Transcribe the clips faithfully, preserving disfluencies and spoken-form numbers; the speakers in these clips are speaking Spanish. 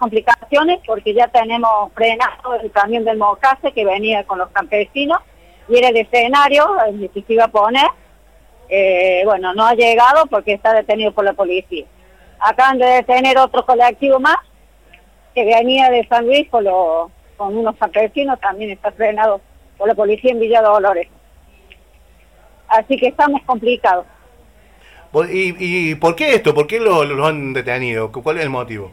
complicaciones porque ya tenemos frenado el camión del Mocase que venía con los campesinos y era el escenario el que se iba a poner. Eh, bueno, no ha llegado porque está detenido por la policía. Acaban de detener otro colectivo más que venía de San Luis con, los, con unos campesinos, también está frenado por la policía en Villa Dolores. Así que estamos complicados. ¿Y, y por qué esto? ¿Por qué lo, lo han detenido? ¿Cuál es el motivo?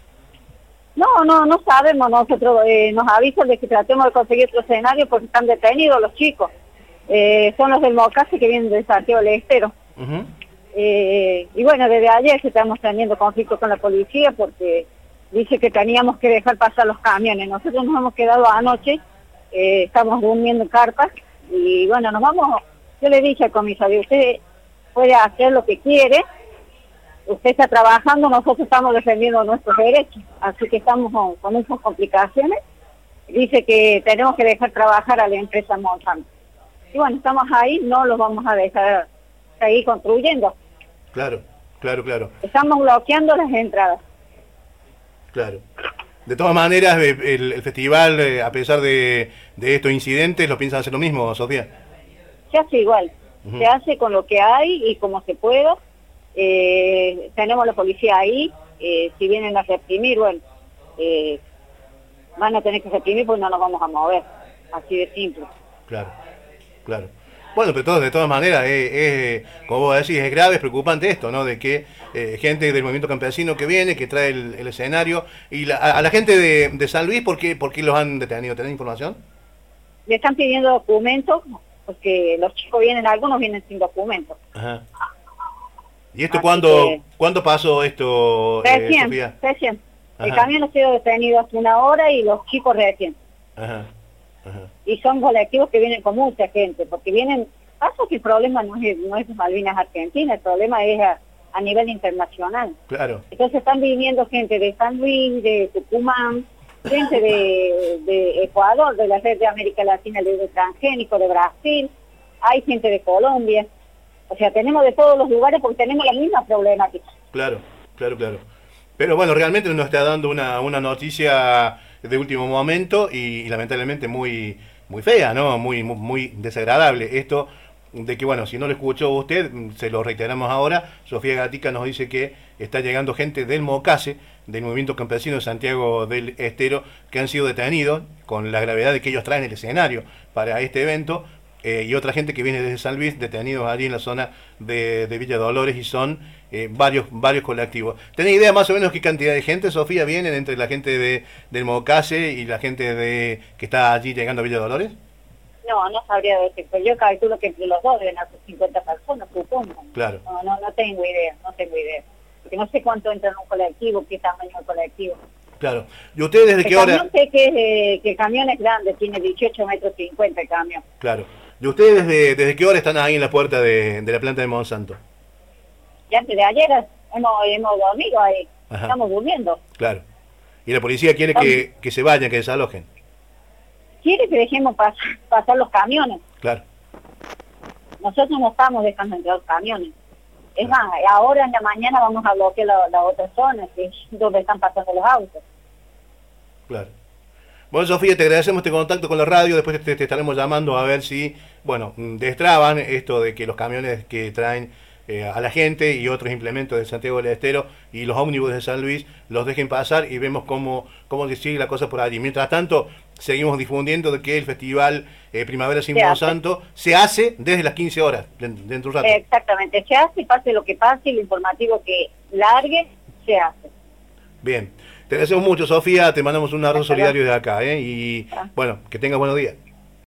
No, no, no sabemos. Nosotros eh, nos avisan de que tratemos de conseguir otro escenario porque están detenidos los chicos. Eh, son los del Mocase que vienen de Santiago del Estero. Uh-huh. eh, y bueno, desde ayer estamos teniendo conflictos con la policía porque dice que teníamos que dejar pasar los camiones. Nosotros nos hemos quedado anoche, eh, estamos durmiendo en carpas y bueno, nos vamos. Yo le dije al comisario, usted puede hacer lo que quiere, usted está trabajando, nosotros estamos defendiendo nuestros derechos, así que estamos con, con muchas complicaciones. Dice que tenemos que dejar trabajar a la empresa Monsanto. Y bueno, estamos ahí, no los vamos a dejar seguir construyendo. Claro, claro, claro. Estamos bloqueando las entradas. Claro. De todas maneras, el, el festival, a pesar de, de estos incidentes, ¿lo piensan hacer lo mismo, Sofía? Se hace igual. Uh-huh. Se hace con lo que hay y como se pueda. Eh, tenemos la policía ahí. Eh, si vienen a reprimir, bueno, eh, van a tener que reprimir porque no nos vamos a mover. Así de simple. Claro, claro. Bueno, pero todo, de todas maneras, es, es, como vos decís, es grave, es preocupante esto, ¿no? De que eh, gente del movimiento campesino que viene, que trae el, el escenario, y la, a, a la gente de, de San Luis, ¿por qué, ¿por qué los han detenido? ¿Tenés información? Le están pidiendo documentos, porque los chicos vienen, algunos vienen sin documentos. Ajá. ¿Y esto cuándo, que... cuándo pasó esto, Recién, eh, Sofía? recién. El camión ha sido detenido hace una hora y los chicos recién. Ajá. Ajá. Y son colectivos que vienen con mucha gente, porque vienen, pasa que el problema no es, no es Malvinas Argentina, el problema es a, a nivel internacional. Claro. Entonces están viniendo gente de San Luis, de Tucumán, gente de, de Ecuador, de la red de América Latina, de transgénico, de Brasil, hay gente de Colombia, o sea, tenemos de todos los lugares porque tenemos la misma problemática. Claro, claro, claro. Pero bueno, realmente nos está dando una, una noticia de último momento y, y lamentablemente muy muy fea, ¿no? Muy, muy muy desagradable esto de que, bueno, si no lo escuchó usted, se lo reiteramos ahora. Sofía Gatica nos dice que está llegando gente del Mocase, del movimiento campesino de Santiago del Estero, que han sido detenidos con la gravedad de que ellos traen el escenario para este evento, eh, y otra gente que viene desde San Luis, detenidos allí en la zona de, de Villa Dolores, y son eh, varios varios colectivos. ¿Tenés idea más o menos qué cantidad de gente, Sofía, vienen entre la gente de del Mocase y la gente de que está allí llegando a Villa Dolores? No, no sabría decir, pero yo calculo que entre los dos deben hacer cincuenta personas, supongo. Claro. No, no, no tengo idea, no tengo idea. Porque no sé cuánto entra en un colectivo, qué tamaño es el colectivo. Claro. ¿Y ustedes desde el qué hora...? Sé que, eh, que el camión es grande, tiene dieciocho metros cincuenta el camión. Claro. ¿Y ustedes desde, desde qué hora están ahí en la puerta de, de la planta de Monsanto? Ya antes de ayer hemos, hemos dormido ahí. Ajá. Estamos durmiendo. Claro. ¿Y la policía quiere que, que se vayan, que desalojen? Quiere que dejemos pas, pasar los camiones. Claro. Nosotros no estamos dejando entrar los camiones. Es claro. Más, ahora en la mañana vamos a bloquear la, la otra zona, que es donde están pasando los autos. Claro. Bueno, Sofía, te agradecemos este contacto con la radio, después te, te estaremos llamando a ver si, bueno, destraban esto de que los camiones que traen eh, a la gente y otros implementos de Santiago del Estero y los ómnibus de San Luis los dejen pasar y vemos cómo, cómo sigue la cosa por allí. Mientras tanto, seguimos difundiendo de que el festival eh, Primavera sin Monsanto se hace desde las quince horas, dentro de un rato. Exactamente, se hace, pase lo que pase, y lo informativo que largue, se hace. Bien. Te agradecemos mucho, Sofía, te mandamos un abrazo solidario desde acá, ¿eh? Y bueno, que tengas buenos días.